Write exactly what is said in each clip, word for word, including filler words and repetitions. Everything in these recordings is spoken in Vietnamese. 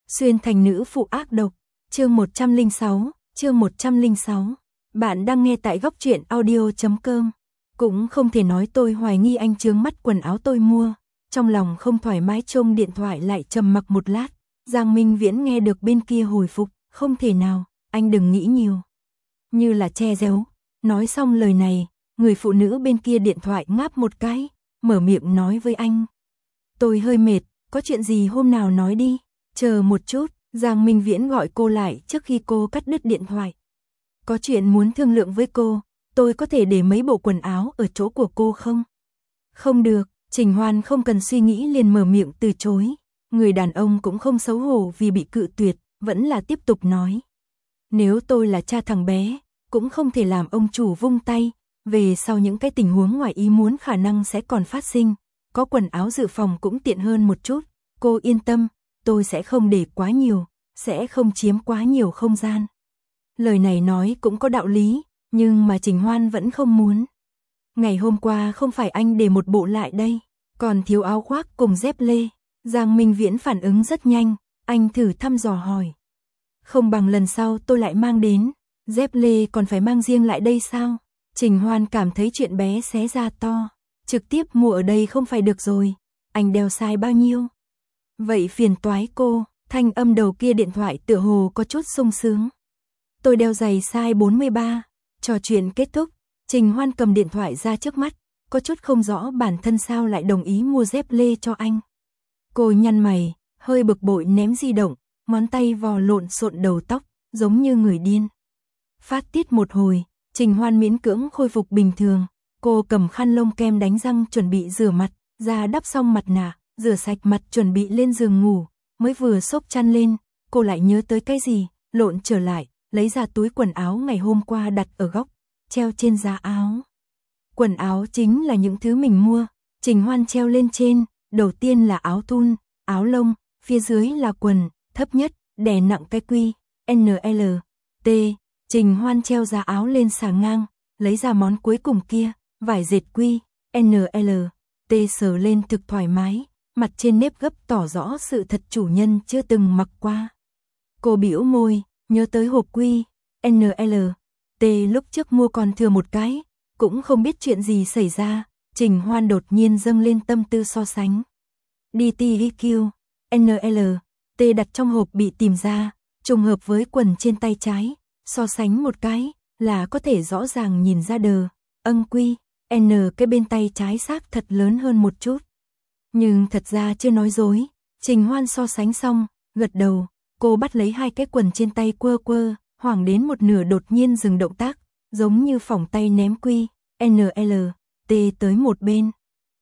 Xuyên thành nữ phụ ác độc, chương một trăm lẻ sáu, chương một trăm lẻ sáu. Bạn đang nghe tại góc truyện audio chấm com. Cũng không thể nói tôi hoài nghi anh chướng mắt quần áo tôi mua, trong lòng không thoải mái trông điện thoại lại trầm mặc một lát. Giang Minh Viễn nghe được bên kia hồi phục, không thể nào, anh đừng nghĩ nhiều. Như là che giấu, nói xong lời này, người phụ nữ bên kia điện thoại ngáp một cái, mở miệng nói với anh. Tôi hơi mệt, có chuyện gì hôm nào nói đi, chờ một chút, Giang Minh Viễn gọi cô lại trước khi cô cắt đứt điện thoại. Có chuyện muốn thương lượng với cô, tôi có thể để mấy bộ quần áo ở chỗ của cô không? Không được, Trình Hoan không cần suy nghĩ liền mở miệng từ chối. Người đàn ông cũng không xấu hổ vì bị cự tuyệt, vẫn là tiếp tục nói. Nếu tôi là cha thằng bé, cũng không thể làm ông chủ vung tay, về sau những cái tình huống ngoài ý muốn khả năng sẽ còn phát sinh. Có quần áo dự phòng cũng tiện hơn một chút, cô yên tâm, tôi sẽ không để quá nhiều, sẽ không chiếm quá nhiều không gian. Lời này nói cũng có đạo lý, nhưng mà Trình Hoan vẫn không muốn. Ngày hôm qua không phải anh để một bộ lại đây, còn thiếu áo khoác cùng dép lê. Giang Minh Viễn phản ứng rất nhanh, anh thử thăm dò hỏi. Không bằng lần sau tôi lại mang đến, dép lê còn phải mang riêng lại đây sao? Trình Hoan cảm thấy chuyện bé xé ra to, trực tiếp mua ở đây không phải được rồi, anh đeo size bao nhiêu? Vậy phiền toái cô, thanh âm đầu kia điện thoại tựa hồ có chút sung sướng. Tôi đeo giày size bốn mươi ba, trò chuyện kết thúc, Trình Hoan cầm điện thoại ra trước mắt, có chút không rõ bản thân sao lại đồng ý mua dép lê cho anh. Cô nhăn mày, hơi bực bội ném di động, ngón tay vò lộn xộn đầu tóc, giống như người điên. Phát tiết một hồi, Trình Hoan miễn cưỡng khôi phục bình thường, cô cầm khăn lông kem đánh răng chuẩn bị rửa mặt, ra đắp xong mặt nạ, rửa sạch mặt chuẩn bị lên giường ngủ, mới vừa xốc chăn lên, cô lại nhớ tới cái gì, lộn trở lại, lấy ra túi quần áo ngày hôm qua đặt ở góc, treo trên giá áo. Quần áo chính là những thứ mình mua, Trình Hoan treo lên trên, đầu tiên là áo thun, áo lông, phía dưới là quần, thấp nhất, đè nặng cái quy, en lờ, tê, Trình Hoan treo giá áo lên xà ngang, lấy ra món cuối cùng kia, vải dệt quy, en lờ, tê sờ lên thực thoải mái, mặt trên nếp gấp tỏ rõ sự thật chủ nhân chưa từng mặc qua. Cô bĩu môi, nhớ tới hộp quy, en lờ, tê lúc trước mua còn thừa một cái, cũng không biết chuyện gì xảy ra, Trình Hoan đột nhiên dâng lên tâm tư so sánh. đê tê e quy, en lờ, tê đặt trong hộp bị tìm ra, trùng hợp với quần trên tay trái, so sánh một cái, là có thể rõ ràng nhìn ra đờ, âng quy, N cái bên tay trái xác thật lớn hơn một chút. Nhưng thật ra chưa nói dối, Trình Hoan so sánh xong, gật đầu, cô bắt lấy hai cái quần trên tay quơ quơ, hoảng đến một nửa đột nhiên dừng động tác, giống như phỏng tay ném quy, en lờ, tê tới một bên.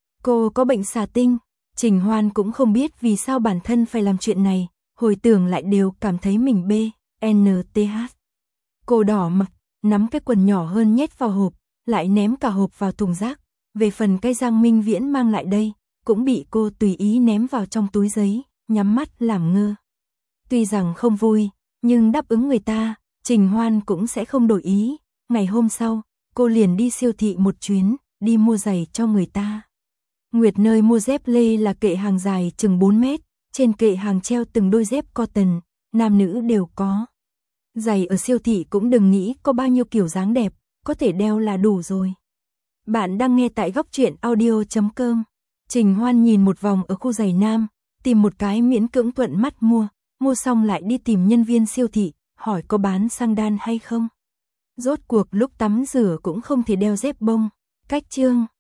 Cô có bệnh xà tinh, Trình Hoan cũng không biết vì sao bản thân phải làm chuyện này, hồi tưởng lại đều cảm thấy mình bê, en tê hát. Cô đỏ mặt, nắm cái quần nhỏ hơn nhét vào hộp, lại ném cả hộp vào thùng rác, về phần cái Giang Minh Viễn mang lại đây, cũng bị cô tùy ý ném vào trong túi giấy, nhắm mắt làm ngơ. Tuy rằng không vui, nhưng đáp ứng người ta, Trình Hoan cũng sẽ không đổi ý. Ngày hôm sau, cô liền đi siêu thị một chuyến, đi mua giày cho người ta. Nguyệt nơi mua dép lê là kệ hàng dài chừng bốn mét, trên kệ hàng treo từng đôi dép cotton, nam nữ đều có. Giày ở siêu thị cũng đừng nghĩ có bao nhiêu kiểu dáng đẹp, có thể đeo là đủ rồi. Bạn đang nghe tại góc truyện audio chấm com. Trình Hoan nhìn một vòng ở khu giày nam, tìm một cái miễn cưỡng thuận mắt mua, mua xong lại đi tìm nhân viên siêu thị, hỏi có bán xăng đan hay không. Rốt cuộc lúc tắm rửa cũng không thể đeo dép bông. Cách chương